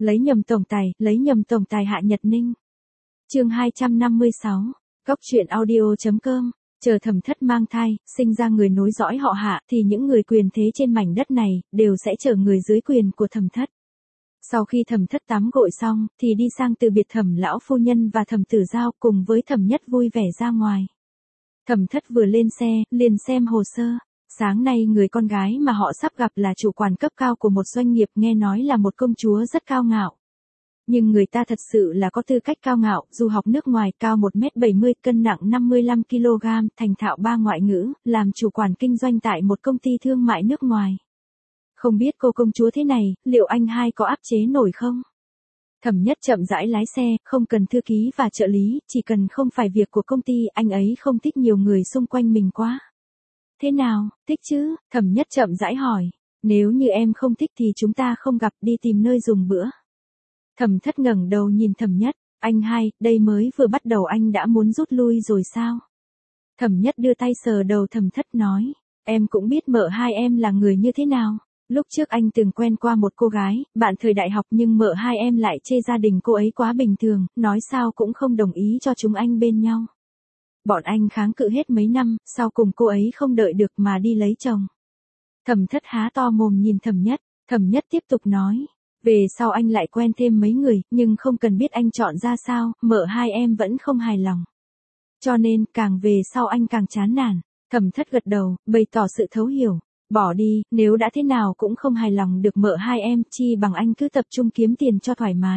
lấy nhầm tổng tài Hạ Nhật Ninh. Chương 256, Góc truyện audio.com. Chờ Thẩm Thất mang thai, sinh ra người nối dõi họ Hạ thì những người quyền thế trên mảnh đất này đều sẽ trở người dưới quyền của Thẩm Thất. Sau khi Thẩm Thất tắm gội xong thì đi sang từ biệt Thẩm lão phu nhân và Thẩm Tử Giao cùng với Thẩm Nhất vui vẻ ra ngoài. Thẩm Thất vừa lên xe, liền xem hồ sơ. Sáng nay người con gái mà họ sắp gặp là chủ quản cấp cao của một doanh nghiệp, nghe nói là một công chúa rất cao ngạo. Nhưng người ta thật sự là có tư cách cao ngạo, dù học nước ngoài, cao 1m70, cân nặng 55kg, thành thạo 3 ngoại ngữ, làm chủ quản kinh doanh tại một công ty thương mại nước ngoài. Không biết cô công chúa thế này, liệu anh hai có áp chế nổi không? Thẩm Nhất chậm rãi lái xe, không cần thư ký và trợ lý, chỉ cần không phải việc của công ty, anh ấy không thích nhiều người xung quanh mình quá. Thế nào, thích chứ? Thẩm Nhất chậm rãi hỏi. Nếu như em không thích thì chúng ta không gặp, đi tìm nơi dùng bữa. Thẩm Thất ngẩng đầu nhìn Thẩm Nhất, anh hai, đây mới vừa bắt đầu anh đã muốn rút lui rồi sao? Thẩm Nhất đưa tay sờ đầu Thẩm Thất nói, em cũng biết mợ hai em là người như thế nào. Lúc trước anh từng quen qua một cô gái, bạn thời đại học, nhưng mợ hai em lại chê gia đình cô ấy quá bình thường, nói sao cũng không đồng ý cho chúng anh bên nhau. Bọn anh kháng cự hết mấy năm, sau cùng cô ấy không đợi được mà đi lấy chồng. Thẩm Thất há to mồm nhìn Thẩm Nhất tiếp tục nói, về sau anh lại quen thêm mấy người, nhưng không cần biết anh chọn ra sao, mợ hai em vẫn không hài lòng. Cho nên, càng về sau anh càng chán nản. Thẩm Thất gật đầu, bày tỏ sự thấu hiểu. Bỏ đi, nếu đã thế nào cũng không hài lòng được mợ hai em, chi bằng anh cứ tập trung kiếm tiền cho thoải mái.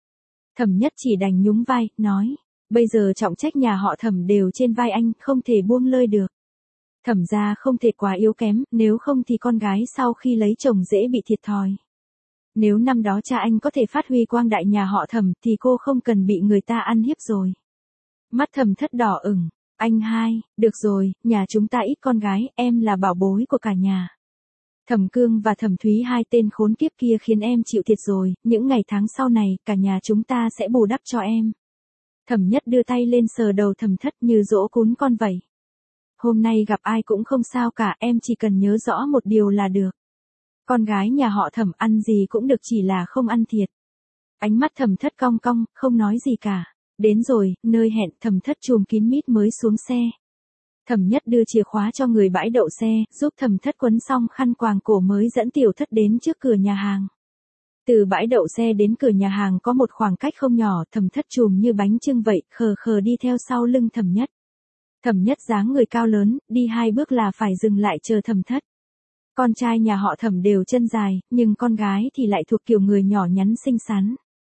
Thẩm Nhất chỉ đành nhún vai, nói, bây giờ trọng trách nhà họ Thẩm đều trên vai anh, không thể buông lơi được. Thẩm gia không thể quá yếu kém, nếu không thì con gái sau khi lấy chồng dễ bị thiệt thòi. Nếu năm đó cha anh có thể phát huy quang đại nhà họ Thẩm thì cô không cần bị người ta ăn hiếp rồi. Mắt Thẩm Thất đỏ ửng, anh hai, được rồi, nhà chúng ta ít con gái, em là bảo bối của cả nhà. Thẩm Cương và Thẩm Thúy, hai tên khốn kiếp kia khiến em chịu thiệt rồi, những ngày tháng sau này, cả nhà chúng ta sẽ bù đắp cho em. Thẩm Nhất đưa tay lên sờ đầu Thẩm Thất như dỗ cún con vậy. Hôm nay gặp ai cũng không sao cả, em chỉ cần nhớ rõ một điều là được. Con gái nhà họ Thẩm ăn gì cũng được, chỉ là không ăn thiệt. Ánh mắt Thẩm Thất cong cong, không nói gì cả. Đến rồi, nơi hẹn, Thẩm Thất chùm kín mít mới xuống xe. Thẩm Nhất đưa chìa khóa cho người bãi đậu xe, giúp Thẩm Thất quấn xong khăn quàng cổ mới dẫn Tiểu Thất đến trước cửa nhà hàng. Từ bãi đậu xe đến cửa nhà hàng có một khoảng cách không nhỏ, Thẩm Thất chùm như bánh chưng vậy, khờ khờ đi theo sau lưng Thẩm Nhất. Thẩm Nhất dáng người cao lớn, đi 2 bước là phải dừng lại chờ Thẩm Thất. Con trai nhà họ Thẩm đều chân dài, nhưng con gái thì lại thuộc kiểu người nhỏ nhắn xinh xắn.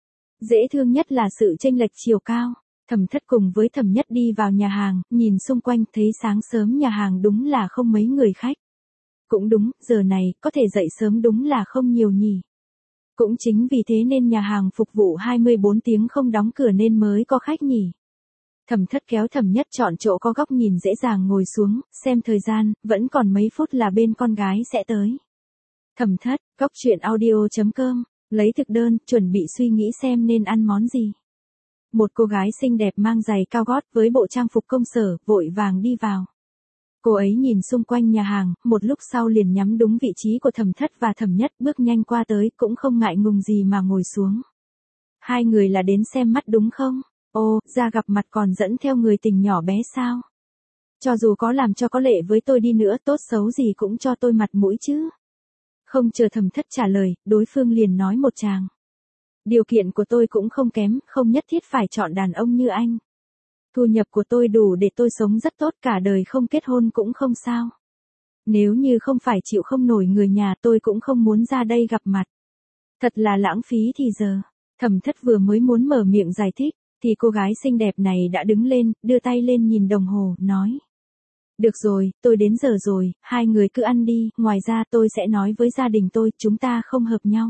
Dễ thương nhất là sự chênh lệch chiều cao. Thẩm Thất cùng với Thẩm Nhất đi vào nhà hàng, nhìn xung quanh thấy sáng sớm nhà hàng đúng là không mấy người khách. Cũng đúng, giờ này, có thể dậy sớm đúng là không nhiều nhỉ. Cũng chính vì thế nên nhà hàng phục vụ 24 tiếng không đóng cửa nên mới có khách nhỉ. Thẩm Thất kéo Thẩm Nhất chọn chỗ có góc nhìn dễ dàng ngồi xuống, xem thời gian, vẫn còn mấy phút là bên con gái sẽ tới. Thẩm Thất, Góc truyện audio.com, lấy thực đơn, chuẩn bị suy nghĩ xem nên ăn món gì. Một cô gái xinh đẹp mang giày cao gót với bộ trang phục công sở, vội vàng đi vào. Cô ấy nhìn xung quanh nhà hàng, một lúc sau liền nhắm đúng vị trí của Thẩm Thất và Thẩm Nhất, bước nhanh qua tới, cũng không ngại ngùng gì mà ngồi xuống. Hai người là đến xem mắt đúng không? Ô, ra gặp mặt còn dẫn theo người tình nhỏ bé sao? Cho dù có làm cho có lệ với tôi đi nữa, tốt xấu gì cũng cho tôi mặt mũi chứ. Không chờ Thẩm Thất trả lời, đối phương liền nói một tràng. Điều kiện của tôi cũng không kém, không nhất thiết phải chọn đàn ông như anh. Thu nhập của tôi đủ để tôi sống rất tốt, cả đời không kết hôn cũng không sao. Nếu như không phải chịu không nổi người nhà, tôi cũng không muốn ra đây gặp mặt. Thật là lãng phí thì giờ. Thẩm Thất vừa mới muốn mở miệng giải thích, thì cô gái xinh đẹp này đã đứng lên, đưa tay lên nhìn đồng hồ, nói. Được rồi, tôi đến giờ rồi, hai người cứ ăn đi, ngoài ra tôi sẽ nói với gia đình tôi, chúng ta không hợp nhau.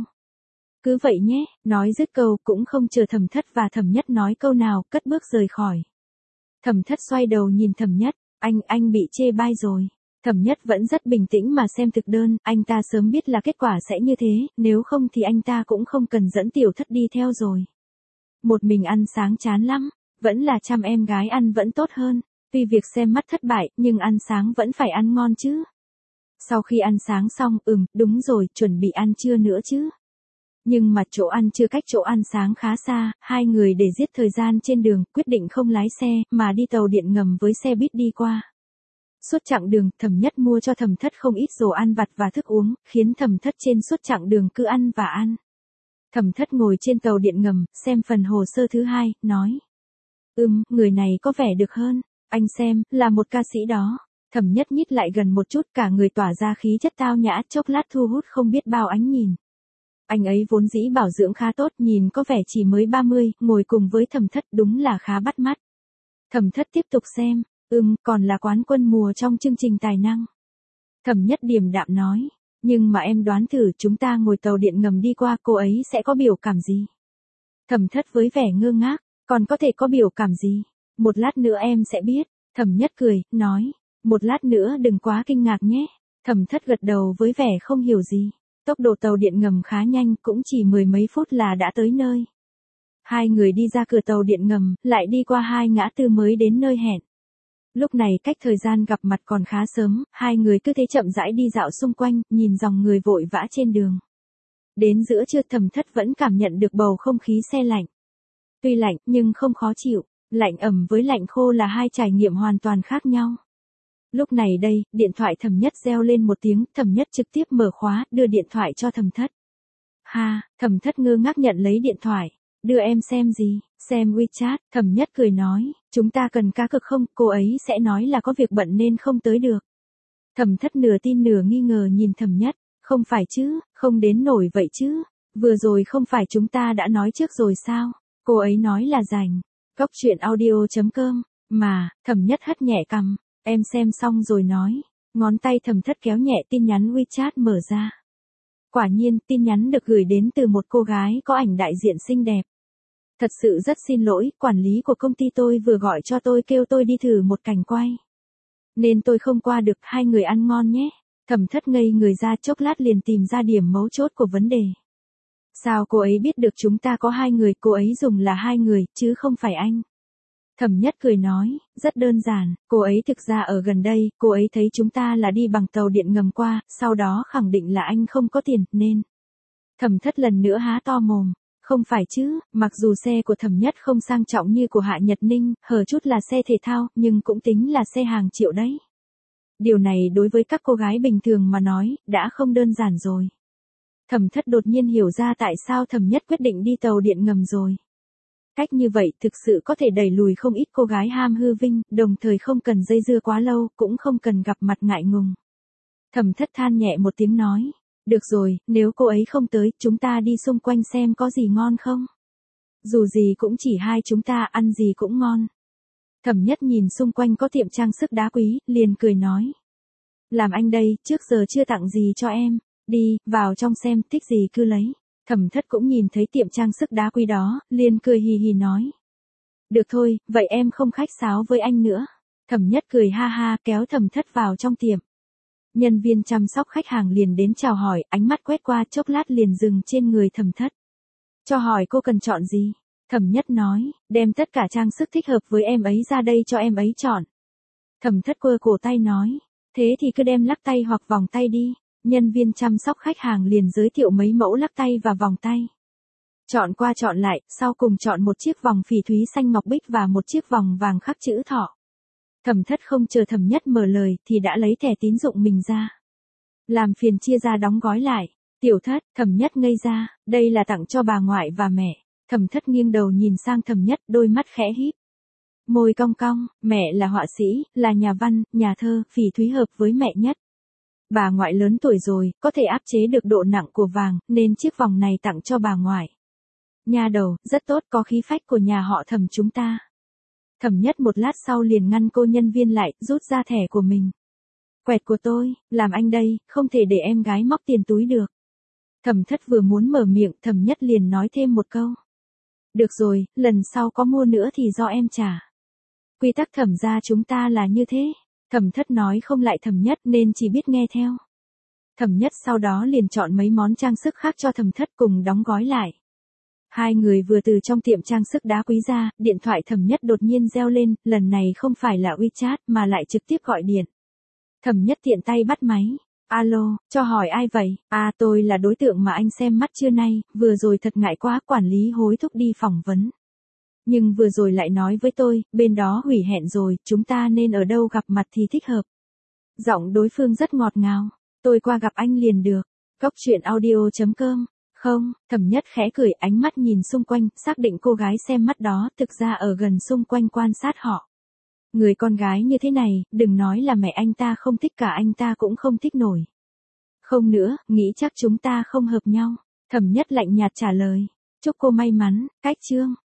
Cứ vậy nhé, nói dứt câu, cũng không chờ Thẩm Thất và Thẩm Nhất nói câu nào, cất bước rời khỏi. Thẩm Thất xoay đầu nhìn Thẩm Nhất, anh bị chê bai rồi. Thẩm Nhất vẫn rất bình tĩnh mà xem thực đơn, anh ta sớm biết là kết quả sẽ như thế, nếu không thì anh ta cũng không cần dẫn Tiểu Thất đi theo rồi. Một mình ăn sáng chán lắm, vẫn là chăm em gái ăn vẫn tốt hơn, tuy việc xem mắt thất bại, nhưng ăn sáng vẫn phải ăn ngon chứ. Sau khi ăn sáng xong, đúng rồi, chuẩn bị ăn trưa nữa chứ. Nhưng mà chỗ ăn chưa cách chỗ ăn sáng khá xa, hai người để giết thời gian trên đường, quyết định không lái xe, mà đi tàu điện ngầm với xe buýt đi qua. Suốt chặng đường, Thẩm Nhất mua cho Thẩm Thất không ít đồ ăn vặt và thức uống, khiến Thẩm Thất trên suốt chặng đường cứ ăn và ăn. Thẩm Thất ngồi trên tàu điện ngầm, xem phần hồ sơ thứ hai, nói. Người này có vẻ được hơn, anh xem, là một ca sĩ đó. Thẩm Nhất nhích lại gần một chút, cả người tỏa ra khí chất tao nhã, chốc lát thu hút không biết bao ánh nhìn. Anh ấy vốn dĩ bảo dưỡng khá tốt, nhìn có vẻ chỉ mới 30, ngồi cùng với Thẩm Thất đúng là khá bắt mắt. Thẩm Thất tiếp tục xem, còn là quán quân mùa trong chương trình tài năng. Thẩm Nhất điềm đạm nói, nhưng mà em đoán thử chúng ta ngồi tàu điện ngầm đi qua cô ấy sẽ có biểu cảm gì? Thẩm Thất với vẻ ngơ ngác, còn có thể có biểu cảm gì? Một lát nữa em sẽ biết. Thẩm Nhất cười, nói, một lát nữa đừng quá kinh ngạc nhé. Thẩm Thất gật đầu với vẻ không hiểu gì. Tốc độ tàu điện ngầm khá nhanh, cũng chỉ mười mấy phút là đã tới nơi. Hai người đi ra cửa tàu điện ngầm, lại đi qua hai ngã tư mới đến nơi hẹn. Lúc này cách thời gian gặp mặt còn khá sớm, hai người cứ thế chậm rãi đi dạo xung quanh, nhìn dòng người vội vã trên đường. Đến giữa trưa Thẩm Thất vẫn cảm nhận được bầu không khí se lạnh. Tuy lạnh nhưng không khó chịu, lạnh ẩm với lạnh khô là hai trải nghiệm hoàn toàn khác nhau. Lúc này đây, điện thoại Thẩm Nhất reo lên một tiếng, Thẩm Nhất trực tiếp mở khóa, đưa điện thoại cho Thẩm Thất. Thẩm Thất ngơ ngác nhận lấy điện thoại. Đưa em xem gì? Xem WeChat. Thẩm Nhất cười nói, chúng ta cần cá cược không? Cô ấy sẽ nói là có việc bận nên không tới được. Thẩm Thất nửa tin nửa nghi ngờ nhìn Thẩm Nhất, không phải chứ, không đến nổi vậy chứ. Vừa rồi không phải chúng ta đã nói trước rồi sao? Cô ấy nói là rảnh. Cóc truyện audio.com. Mà, Thẩm Nhất hất nhẹ cằm, em xem xong rồi nói. Ngón tay Thẩm Thất kéo nhẹ tin nhắn WeChat mở ra. Quả nhiên, tin nhắn được gửi đến từ một cô gái có ảnh đại diện xinh đẹp. Thật sự rất xin lỗi, quản lý của công ty tôi vừa gọi cho tôi kêu tôi đi thử một cảnh quay. Nên tôi không qua được, hai người ăn ngon nhé. Thẩm Thất ngây người ra chốc lát liền tìm ra điểm mấu chốt của vấn đề. Sao cô ấy biết được chúng ta có hai người, cô ấy dùng là hai người, chứ không phải anh. Thẩm Nhất cười nói, rất đơn giản, cô ấy thực ra ở gần đây, cô ấy thấy chúng ta là đi bằng tàu điện ngầm qua, sau đó khẳng định là anh không có tiền, nên. Thẩm Thất lần nữa há to mồm, không phải chứ, mặc dù xe của Thẩm Nhất không sang trọng như của Hạ Nhật Ninh, hở chút là xe thể thao, nhưng cũng tính là xe hàng triệu đấy. Điều này đối với các cô gái bình thường mà nói, đã không đơn giản rồi. Thẩm Thất đột nhiên hiểu ra tại sao Thẩm Nhất quyết định đi tàu điện ngầm rồi. Cách như vậy thực sự có thể đẩy lùi không ít cô gái ham hư vinh, đồng thời không cần dây dưa quá lâu, cũng không cần gặp mặt ngại ngùng. Thẩm Thất than nhẹ một tiếng nói, được rồi, nếu cô ấy không tới, chúng ta đi xung quanh xem có gì ngon không? Dù gì cũng chỉ hai chúng ta, ăn gì cũng ngon. Thẩm Nhất nhìn xung quanh có tiệm trang sức đá quý, liền cười nói. Làm anh đây, trước giờ chưa tặng gì cho em. Đi, vào trong xem, thích gì cứ lấy. Thẩm Thất cũng nhìn thấy tiệm trang sức đá quý đó, liền cười hì hì nói. Được thôi, vậy em không khách sáo với anh nữa. Thẩm Nhất cười ha ha, kéo Thẩm Thất vào trong tiệm. Nhân viên chăm sóc khách hàng liền đến chào hỏi, ánh mắt quét qua chốc lát liền dừng trên người Thẩm Thất. Cho hỏi cô cần chọn gì? Thẩm Nhất nói, đem tất cả trang sức thích hợp với em ấy ra đây cho em ấy chọn. Thẩm Thất quơ cổ tay nói, thế thì cứ đem lắc tay hoặc vòng tay đi. Nhân viên chăm sóc khách hàng liền giới thiệu mấy mẫu lắc tay và vòng tay. Chọn qua chọn lại, sau cùng chọn một chiếc vòng phỉ thúy xanh ngọc bích và một chiếc vòng vàng khắc chữ thọ. Thẩm Thất không chờ Thẩm Nhất mở lời thì đã lấy thẻ tín dụng mình ra. Làm phiền chia ra đóng gói lại. Tiểu Thất, Thẩm Nhất ngây ra, đây là tặng cho bà ngoại và mẹ. Thẩm Thất nghiêng đầu nhìn sang Thẩm Nhất, đôi mắt khẽ híp. Môi cong cong, mẹ là họa sĩ, là nhà văn, nhà thơ, phỉ thúy hợp với mẹ nhất. Bà ngoại lớn tuổi rồi, có thể áp chế được độ nặng của vàng, nên chiếc vòng này tặng cho bà ngoại. Nha đầu, rất tốt, có khí phách của nhà họ Thẩm chúng ta. Thẩm Nhất một lát sau liền ngăn cô nhân viên lại, rút ra thẻ của mình. Quẹt của tôi, làm anh đây, không thể để em gái móc tiền túi được. Thẩm Thất vừa muốn mở miệng, Thẩm Nhất liền nói thêm một câu. Được rồi, lần sau có mua nữa thì do em trả. Quy tắc Thẩm gia chúng ta là như thế. Thẩm Thất nói không lại Thẩm Nhất nên chỉ biết nghe theo. Thẩm Nhất sau đó liền chọn mấy món trang sức khác cho Thẩm Thất cùng đóng gói lại. Hai người vừa từ trong tiệm trang sức đá quý ra, điện thoại Thẩm Nhất đột nhiên reo lên, lần này không phải là WeChat mà lại trực tiếp gọi điện. Thẩm Nhất tiện tay bắt máy. Alo, cho hỏi ai vậy? À, tôi là đối tượng mà anh xem mắt trưa nay, vừa rồi thật ngại quá, quản lý hối thúc đi phỏng vấn. Nhưng vừa rồi lại nói với tôi, bên đó hủy hẹn rồi, chúng ta nên ở đâu gặp mặt thì thích hợp. Giọng đối phương rất ngọt ngào. Tôi qua gặp anh liền được. Cốc truyện audio.com. Không, Thẩm Nhất khẽ cười, ánh mắt nhìn xung quanh, xác định cô gái xem mắt đó thực ra ở gần xung quanh quan sát họ. Người con gái như thế này, đừng nói là mẹ anh ta không thích, cả anh ta cũng không thích nổi. Không nữa, nghĩ chắc chúng ta không hợp nhau. Thẩm Nhất lạnh nhạt trả lời. Chúc cô may mắn. Cách chương.